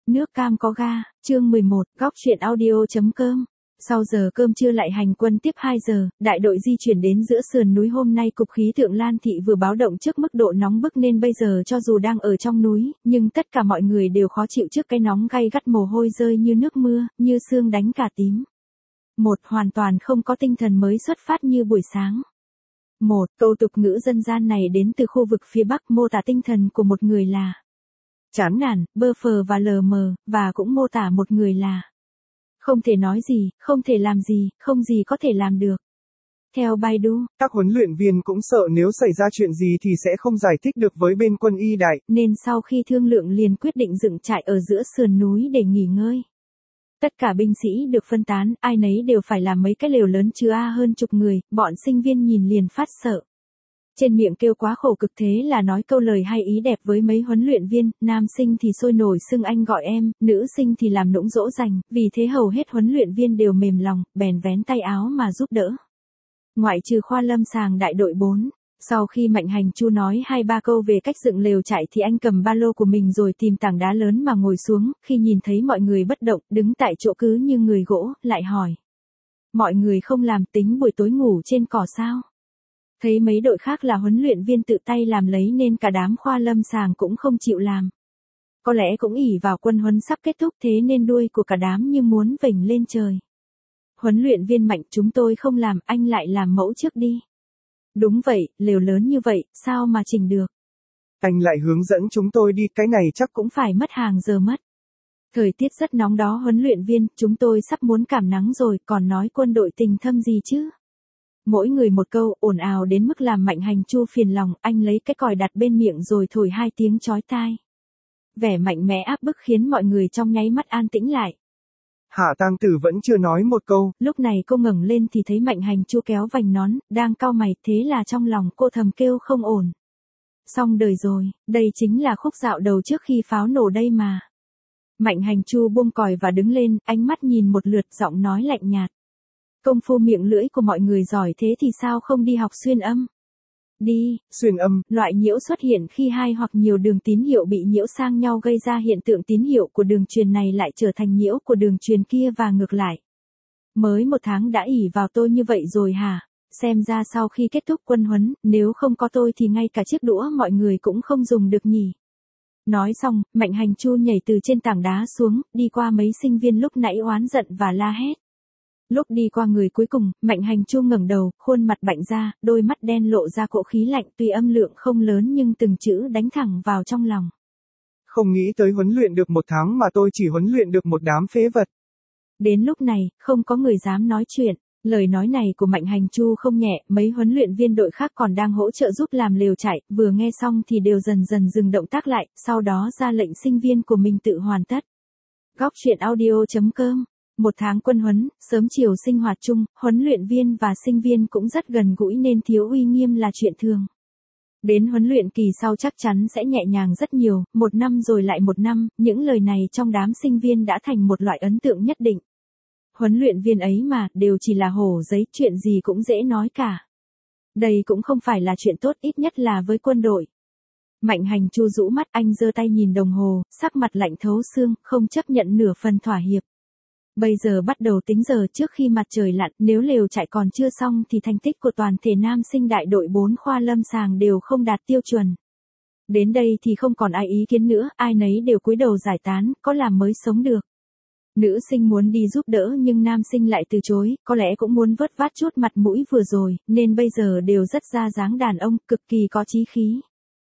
Nước cam có ga, chương 11, góc chuyện audio.com. Sau giờ cơm trưa lại hành quân tiếp 2 giờ, đại đội di chuyển đến giữa sườn núi. Hôm nay cục khí tượng Lan Thị vừa báo động trước mức độ nóng bức nên bây giờ cho dù đang ở trong núi, nhưng tất cả mọi người đều khó chịu trước cái nóng gay gắt, mồ hôi rơi như nước mưa, như sương đánh cả tím. Hoàn toàn không có tinh thần mới xuất phát như buổi sáng. Câu tục ngữ dân gian này đến từ khu vực phía Bắc, mô tả tinh thần của một người là chán nản, bơ phờ và lờ mờ, và cũng mô tả một người là không thể nói gì, không thể làm gì, không gì có thể làm được. Theo Baidu, các huấn luyện viên cũng sợ nếu xảy ra chuyện gì thì sẽ không giải thích được với bên quân y đại. Nên sau khi thương lượng liền quyết định dựng trại ở giữa sườn núi để nghỉ ngơi. Tất cả binh sĩ được phân tán, ai nấy đều phải làm mấy cái lều lớn chứa hơn chục người, bọn sinh viên nhìn liền phát sợ. Trên miệng kêu quá khổ cực, thế là nói câu lời hay ý đẹp với mấy huấn luyện viên, nam sinh thì sôi nổi xưng anh gọi em, nữ sinh thì làm nũng dỗ dành, vì thế hầu hết huấn luyện viên đều mềm lòng, bèn vén tay áo mà giúp đỡ. Ngoại trừ khoa lâm sàng đại đội 4, sau khi Mạnh Hành Chu nói 2-3 câu về cách dựng lều trại thì anh cầm ba lô của mình rồi tìm tảng đá lớn mà ngồi xuống, khi nhìn thấy mọi người bất động, đứng tại chỗ cứ như người gỗ, lại hỏi. Mọi người không làm, tính buổi tối ngủ trên cỏ sao? Thấy mấy đội khác là huấn luyện viên tự tay làm lấy nên cả đám khoa lâm sàng cũng không chịu làm. Có lẽ cũng ỷ vào quân huấn sắp kết thúc thế nên đuôi của cả đám như muốn vểnh lên trời. Huấn luyện viên Mạnh, chúng tôi không làm, anh lại làm mẫu trước đi. Đúng vậy, lều lớn như vậy, sao mà chỉnh được? Anh lại hướng dẫn chúng tôi đi, cái này chắc cũng phải mất hàng giờ mất. Thời tiết rất nóng đó huấn luyện viên, chúng tôi sắp muốn cảm nắng rồi, còn nói quân đội tình thâm gì chứ? Mỗi người một câu, ồn ào đến mức làm Mạnh Hành Chu phiền lòng, anh lấy cái còi đặt bên miệng rồi thổi 2 tiếng chói tai. Vẻ mạnh mẽ áp bức khiến mọi người trong nháy mắt an tĩnh lại. Hạ Tang Tử vẫn chưa nói một câu. Lúc này cô ngẩng lên thì thấy Mạnh Hành Chu kéo vành nón, đang cau mày, thế là trong lòng cô thầm kêu không ổn. Xong đời rồi, đây chính là khúc dạo đầu trước khi pháo nổ đây mà. Mạnh Hành Chu buông còi và đứng lên, ánh mắt nhìn một lượt, giọng nói lạnh nhạt. Công phu miệng lưỡi của mọi người giỏi thế thì sao không đi học xuyên âm? Đi, xuyên âm, loại nhiễu xuất hiện khi 2 hoặc nhiều đường tín hiệu bị nhiễu sang nhau gây ra hiện tượng tín hiệu của đường truyền này lại trở thành nhiễu của đường truyền kia và ngược lại. Mới 1 tháng đã ỷ vào tôi như vậy rồi hả? Xem ra sau khi kết thúc quân huấn, nếu không có tôi thì ngay cả chiếc đũa mọi người cũng không dùng được nhỉ. Nói xong, Mạnh Hành Chu nhảy từ trên tảng đá xuống, đi qua mấy sinh viên lúc nãy oán giận và la hét. Lúc đi qua người cuối cùng, Mạnh Hành Chu ngẩng đầu, khuôn mặt bạnh ra, đôi mắt đen lộ ra cỗ khí lạnh, tuy âm lượng không lớn nhưng từng chữ đánh thẳng vào trong lòng. Không nghĩ tới huấn luyện được 1 tháng mà tôi chỉ huấn luyện được một đám phế vật. Đến lúc này, không có người dám nói chuyện. Lời nói này của Mạnh Hành Chu không nhẹ, mấy huấn luyện viên đội khác còn đang hỗ trợ giúp làm lều trại, vừa nghe xong thì đều dần dần dừng động tác lại, sau đó ra lệnh sinh viên của mình tự hoàn tất. Góc chuyện audio.com. 1 tháng quân huấn, sớm chiều sinh hoạt chung, huấn luyện viên và sinh viên cũng rất gần gũi nên thiếu uy nghiêm là chuyện thường. Đến huấn luyện kỳ sau chắc chắn sẽ nhẹ nhàng rất nhiều, 1 năm rồi lại 1 năm, những lời này trong đám sinh viên đã thành một loại ấn tượng nhất định. Huấn luyện viên ấy mà, đều chỉ là hổ giấy, chuyện gì cũng dễ nói cả. Đây cũng không phải là chuyện tốt, ít nhất là với quân đội. Mạnh Hành Chu rũ mắt, anh giơ tay nhìn đồng hồ, sắc mặt lạnh thấu xương, không chấp nhận nửa phần thỏa hiệp. Bây giờ bắt đầu tính giờ trước khi mặt trời lặn, nếu lều trại còn chưa xong thì thành tích của toàn thể nam sinh đại đội 4 khoa lâm sàng đều không đạt tiêu chuẩn. Đến đây thì không còn ai ý kiến nữa, ai nấy đều cúi đầu giải tán, có làm mới sống được. Nữ sinh muốn đi giúp đỡ nhưng nam sinh lại từ chối, có lẽ cũng muốn vớt vát chút mặt mũi vừa rồi, nên bây giờ đều rất ra dáng đàn ông, cực kỳ có chí khí.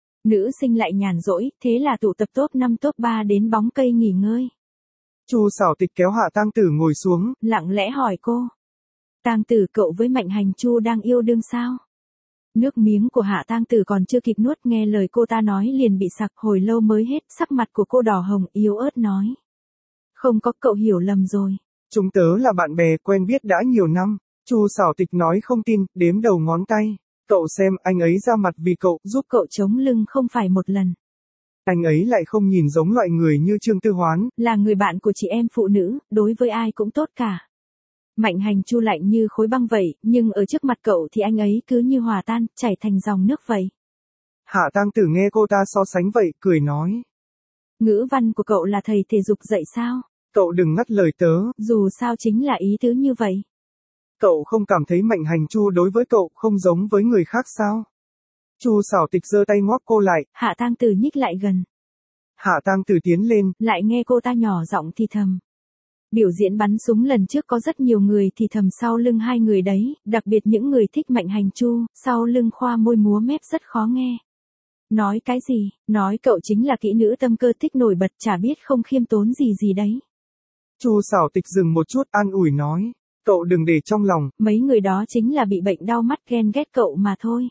Nữ sinh lại nhàn rỗi, thế là tụ tập top 5 top 3 đến bóng cây nghỉ ngơi. Chu Xảo Tịch kéo Hạ Tang Tử ngồi xuống, lặng lẽ hỏi cô. Tang Tử, cậu với Mạnh Hành Chu đang yêu đương sao? Nước miếng của Hạ Tang Tử còn chưa kịp nuốt, nghe lời cô ta nói liền bị sặc, hồi lâu mới hết, sắc mặt của cô đỏ hồng, yếu ớt nói. Không có, cậu hiểu lầm rồi. Chúng tớ là bạn bè quen biết đã nhiều năm. Chu Xảo Tịch nói không tin, đếm đầu ngón tay. Cậu xem, anh ấy ra mặt vì cậu, giúp cậu chống lưng không phải một lần. Anh ấy lại không nhìn giống loại người như Trương Tư Hoán. Là người bạn của chị em phụ nữ, đối với ai cũng tốt cả. Mạnh Hành Chu lạnh như khối băng vậy, nhưng ở trước mặt cậu thì anh ấy cứ như hòa tan, chảy thành dòng nước vậy. Hạ Tang Tử nghe cô ta so sánh vậy, cười nói. Ngữ văn của cậu là thầy thể dục dạy sao? Cậu đừng ngắt lời tớ. Dù sao chính là ý tứ như vậy. Cậu không cảm thấy Mạnh Hành Chu đối với cậu không giống với người khác sao? Chu Sảo Tịch giơ tay ngoắc cô lại. Hạ Tang Tử nhích lại gần. Hạ Tang Tử tiến lên. Lại nghe cô ta nhỏ giọng thì thầm. Biểu diễn bắn súng lần trước có rất nhiều người thì thầm sau lưng hai người đấy, đặc biệt những người thích Mạnh Hành Chu, sau lưng khoa môi múa mép rất khó nghe. Nói cái gì, nói cậu chính là kỹ nữ tâm cơ thích nổi bật, chả biết không khiêm tốn gì gì đấy. Chu Sảo Tịch dừng một chút an ủi nói, cậu đừng để trong lòng. Mấy người đó chính là bị bệnh đau mắt ghen ghét cậu mà thôi.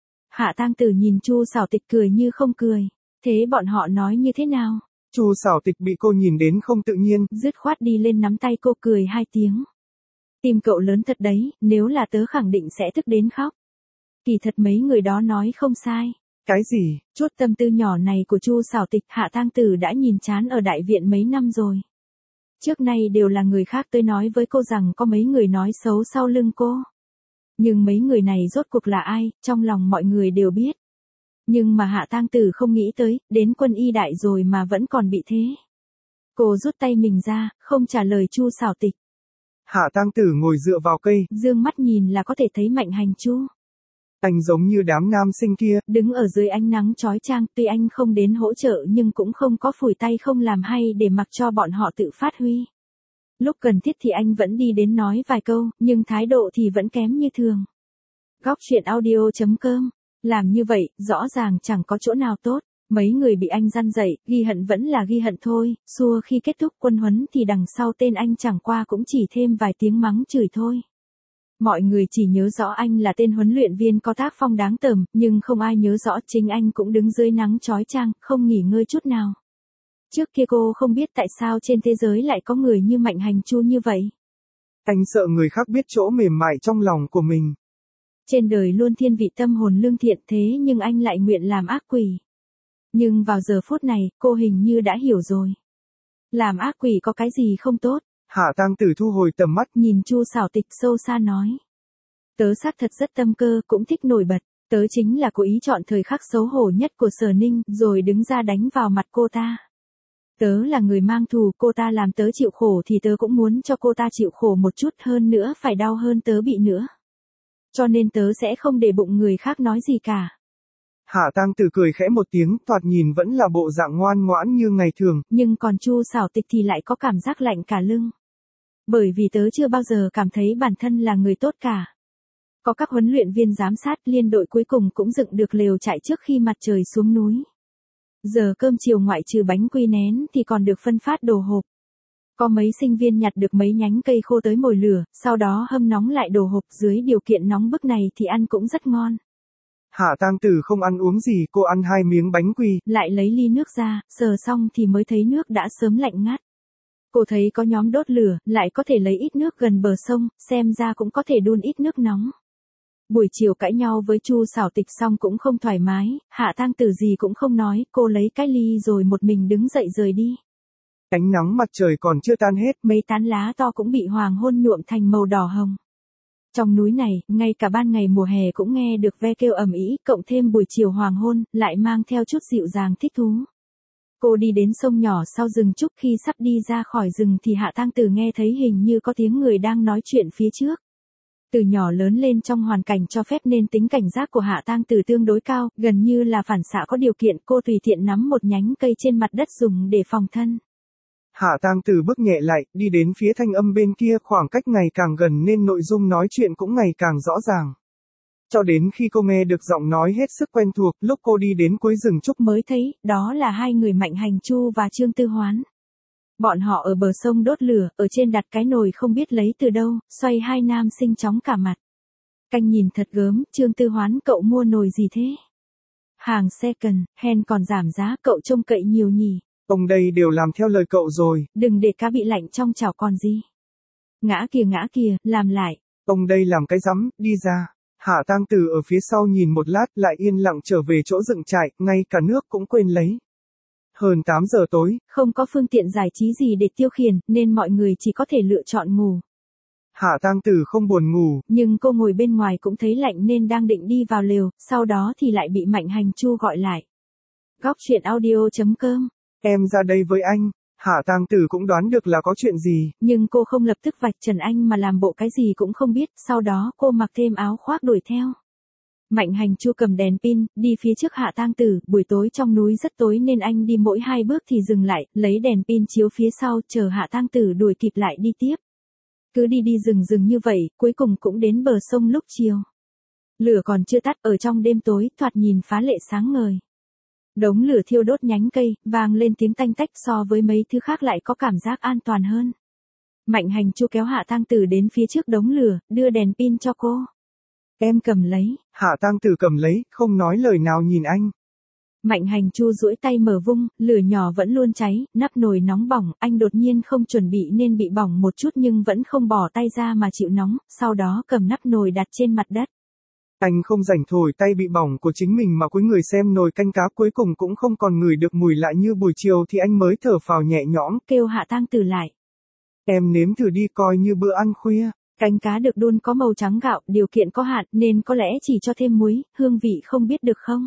Hạ Tang Tử nhìn Chu Sảo Tịch cười như không cười. Thế bọn họ nói như thế nào? Chu Sảo Tịch bị cô nhìn đến không tự nhiên, dứt khoát đi lên nắm tay cô cười hai tiếng. Tim cậu lớn thật đấy, nếu là tớ khẳng định sẽ tức đến khóc. Kỳ thật mấy người đó nói không sai. Cái gì? Chút tâm tư nhỏ này của Chu Sảo Tịch Hạ Tang Tử đã nhìn chán ở đại viện mấy năm rồi. Trước nay đều là người khác tới nói với cô rằng có mấy người nói xấu sau lưng cô. Nhưng mấy người này rốt cuộc là ai, trong lòng mọi người đều biết. Nhưng mà Hạ Tang Tử không nghĩ tới, đến quân y đại rồi mà vẫn còn bị thế. Cô rút tay mình ra, không trả lời Chu Sảo Tịch. Hạ Tang Tử ngồi dựa vào cây, dương mắt nhìn là có thể thấy Mạnh Hành Chu. Anh giống như đám nam sinh kia, đứng ở dưới ánh nắng chói chang, tuy anh không đến hỗ trợ nhưng cũng không có phủi tay không làm hay để mặc cho bọn họ tự phát huy. Lúc cần thiết thì anh vẫn đi đến nói vài câu, nhưng thái độ thì vẫn kém như thường. Góc truyện audio.com. Làm như vậy, rõ ràng chẳng có chỗ nào tốt. Mấy người bị anh răn dạy, ghi hận vẫn là ghi hận thôi, xua khi kết thúc quân huấn thì đằng sau tên anh chẳng qua cũng chỉ thêm vài tiếng mắng chửi thôi. Mọi người chỉ nhớ rõ anh là tên huấn luyện viên có tác phong đáng tởm, nhưng không ai nhớ rõ chính anh cũng đứng dưới nắng chói chang, không nghỉ ngơi chút nào. Trước kia cô không biết tại sao trên thế giới lại có người như Mạnh Hành Chu như vậy. Anh sợ người khác biết chỗ mềm mại trong lòng của mình. Trên đời luôn thiên vị tâm hồn lương thiện thế nhưng anh lại nguyện làm ác quỷ. Nhưng vào giờ phút này, cô hình như đã hiểu rồi. Làm ác quỷ có cái gì không tốt. Hạ Tang Tử thu hồi tầm mắt, nhìn Chu Sảo Tịch sâu xa nói. Tớ xác thật rất tâm cơ, cũng thích nổi bật. Tớ chính là cố ý chọn thời khắc xấu hổ nhất của Sở Ninh, rồi đứng ra đánh vào mặt cô ta. Tớ là người mang thù, cô ta làm tớ chịu khổ thì tớ cũng muốn cho cô ta chịu khổ một chút hơn nữa, phải đau hơn tớ bị nữa. Cho nên tớ sẽ không để bụng người khác nói gì cả. Hạ Tang Tử cười khẽ một tiếng, thoạt nhìn vẫn là bộ dạng ngoan ngoãn như ngày thường. Nhưng còn Chu Sảo Tịch thì lại có cảm giác lạnh cả lưng. Bởi vì tớ chưa bao giờ cảm thấy bản thân là người tốt cả. Có các huấn luyện viên giám sát, liên đội cuối cùng cũng dựng được lều trại trước khi mặt trời xuống núi. Giờ cơm chiều ngoại trừ bánh quy nén thì còn được phân phát đồ hộp. Có mấy sinh viên nhặt được mấy nhánh cây khô tới mồi lửa, sau đó hâm nóng lại đồ hộp, dưới điều kiện nóng bức này thì ăn cũng rất ngon. Hạ Tang Tử không ăn uống gì, cô ăn 2 miếng bánh quy. Lại lấy ly nước ra, sờ xong thì mới thấy nước đã sớm lạnh ngắt. Cô thấy có nhóm đốt lửa, lại có thể lấy ít nước gần bờ sông, xem ra cũng có thể đun ít nước nóng. Buổi chiều cãi nhau với Chu Sảo Tịch xong cũng không thoải mái, Hạ Tang Tử gì cũng không nói, cô lấy cái ly rồi một mình đứng dậy rời đi. Ánh nắng mặt trời còn chưa tan hết, mấy tán lá to cũng bị hoàng hôn nhuộm thành màu đỏ hồng. Trong núi này, ngay cả ban ngày mùa hè cũng nghe được ve kêu ầm ĩ, cộng thêm buổi chiều hoàng hôn, lại mang theo chút dịu dàng thích thú. Cô đi đến sông nhỏ sau rừng trúc, khi sắp đi ra khỏi rừng thì Hạ Tang Tử nghe thấy hình như có tiếng người đang nói chuyện phía trước. Từ nhỏ lớn lên trong hoàn cảnh cho phép nên tính cảnh giác của Hạ Tang Tử tương đối cao, gần như là phản xạ có điều kiện, cô tùy tiện nắm một nhánh cây trên mặt đất dùng để phòng thân. Hạ Tang Tử bước nhẹ lại, đi đến phía thanh âm bên kia, khoảng cách ngày càng gần nên nội dung nói chuyện cũng ngày càng rõ ràng. Cho đến khi cô nghe được giọng nói hết sức quen thuộc, lúc cô đi đến cuối rừng trúc mới thấy, đó là hai người Mạnh Hành Chu và Trương Tư Hoán. Bọn họ ở bờ sông đốt lửa, ở trên đặt cái nồi không biết lấy từ đâu, xoay hai nam sinh chóng cả mặt. Canh nhìn thật gớm, Trương Tư Hoán cậu mua nồi gì thế? Hàng second, hand còn giảm giá, cậu trông cậy nhiều nhỉ? Ông đây đều làm theo lời cậu rồi. Đừng để cá bị lạnh trong chảo còn gì. Ngã kìa, làm lại. Ông đây làm cái rắm, đi ra. Hạ Tang Tử ở phía sau nhìn một lát lại yên lặng trở về chỗ dựng trại, ngay cả nước cũng quên lấy. Hơn 8 giờ tối. Không có phương tiện giải trí gì để tiêu khiển, nên mọi người chỉ có thể lựa chọn ngủ. Hạ Tang Tử không buồn ngủ. Nhưng cô ngồi bên ngoài cũng thấy lạnh nên đang định đi vào lều, sau đó thì lại bị Mạnh Hành Chu gọi lại. Góc truyện audio.com Em ra đây với anh. Hạ Tang Tử cũng đoán được là có chuyện gì. Nhưng cô không lập tức vạch trần anh mà làm bộ cái gì cũng không biết, sau đó cô mặc thêm áo khoác đuổi theo. Mạnh Hành Chu cầm đèn pin, đi phía trước Hạ Tang Tử, buổi tối trong núi rất tối nên anh đi mỗi 2 bước thì dừng lại, lấy đèn pin chiếu phía sau, chờ Hạ Tang Tử đuổi kịp lại đi tiếp. Cứ đi đi dừng như vậy, cuối cùng cũng đến bờ sông lúc chiều. Lửa còn chưa tắt, ở trong đêm tối, thoạt nhìn phá lệ sáng ngời. Đống lửa thiêu đốt nhánh cây, vang lên tiếng tanh tách, so với mấy thứ khác lại có cảm giác an toàn hơn. Mạnh Hành Chu kéo Hạ Tang Tử đến phía trước đống lửa, đưa đèn pin cho cô. Em cầm lấy. Hạ Tang Tử cầm lấy, không nói lời nào nhìn anh. Mạnh Hành Chu duỗi tay mở vung, lửa nhỏ vẫn luôn cháy, nắp nồi nóng bỏng, anh đột nhiên không chuẩn bị nên bị bỏng một chút nhưng vẫn không bỏ tay ra mà chịu nóng, sau đó cầm nắp nồi đặt trên mặt đất. Anh không rảnh thổi tay bị bỏng của chính mình mà cúi người xem nồi canh cá, cuối cùng cũng không còn ngửi được mùi lạ như buổi chiều thì anh mới thở phào nhẹ nhõm, kêu Hạ Tang Tử lại. Em nếm thử đi coi như bữa ăn khuya. Canh cá được đun có màu trắng gạo, điều kiện có hạn nên có lẽ chỉ cho thêm muối, hương vị không biết được không?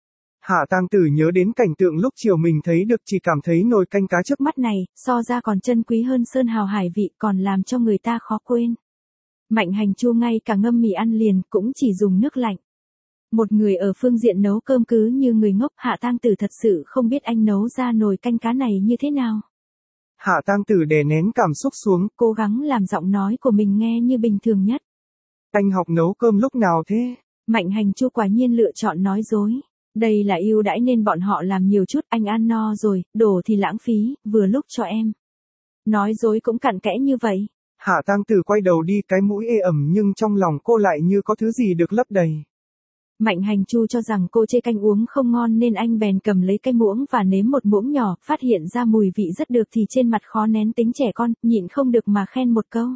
Hạ Tang Tử nhớ đến cảnh tượng lúc chiều mình thấy được, chỉ cảm thấy nồi canh cá trước mắt này, so ra còn chân quý hơn sơn hào hải vị, còn làm cho người ta khó quên. Mạnh Hành Chu ngay cả ngâm mì ăn liền cũng chỉ dùng nước lạnh. Một người ở phương diện nấu cơm cứ như người ngốc, Hạ Tang Tử thật sự không biết anh nấu ra nồi canh cá này như thế nào. Hạ Tang Tử đè nén cảm xúc xuống, cố gắng làm giọng nói của mình nghe như bình thường nhất. Anh học nấu cơm lúc nào thế? Mạnh Hành Chu quả nhiên lựa chọn nói dối. Đây là ưu đãi nên bọn họ làm nhiều chút, anh ăn no rồi, đồ thì lãng phí, vừa lúc cho em. Nói dối cũng cặn kẽ như vậy. Hạ Tang Tử quay đầu đi, cái mũi ê ẩm nhưng trong lòng cô lại như có thứ gì được lấp đầy. Mạnh Hành Chu cho rằng cô chê canh uống không ngon nên anh bèn cầm lấy cái muỗng và nếm một muỗng nhỏ, phát hiện ra mùi vị rất được thì trên mặt khó nén tính trẻ con, nhịn không được mà khen một câu.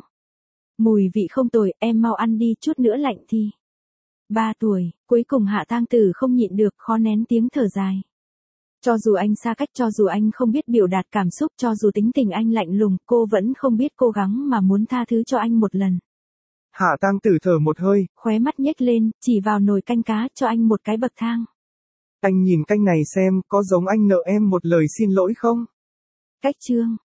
Mùi vị không tồi, em mau ăn đi, chút nữa lạnh thì. 3 tuổi, cuối cùng Hạ Tang Tử không nhịn được, khó nén tiếng thở dài. Cho dù anh xa cách, cho dù anh không biết biểu đạt cảm xúc, cho dù tính tình anh lạnh lùng, cô vẫn không biết cố gắng mà muốn tha thứ cho anh một lần. Hạ Tang Tử thở một hơi, khóe mắt nhếch lên, chỉ vào nồi canh cá, cho anh một cái bậc thang. Anh nhìn canh này xem, có giống anh nợ em một lời xin lỗi không? Cách chương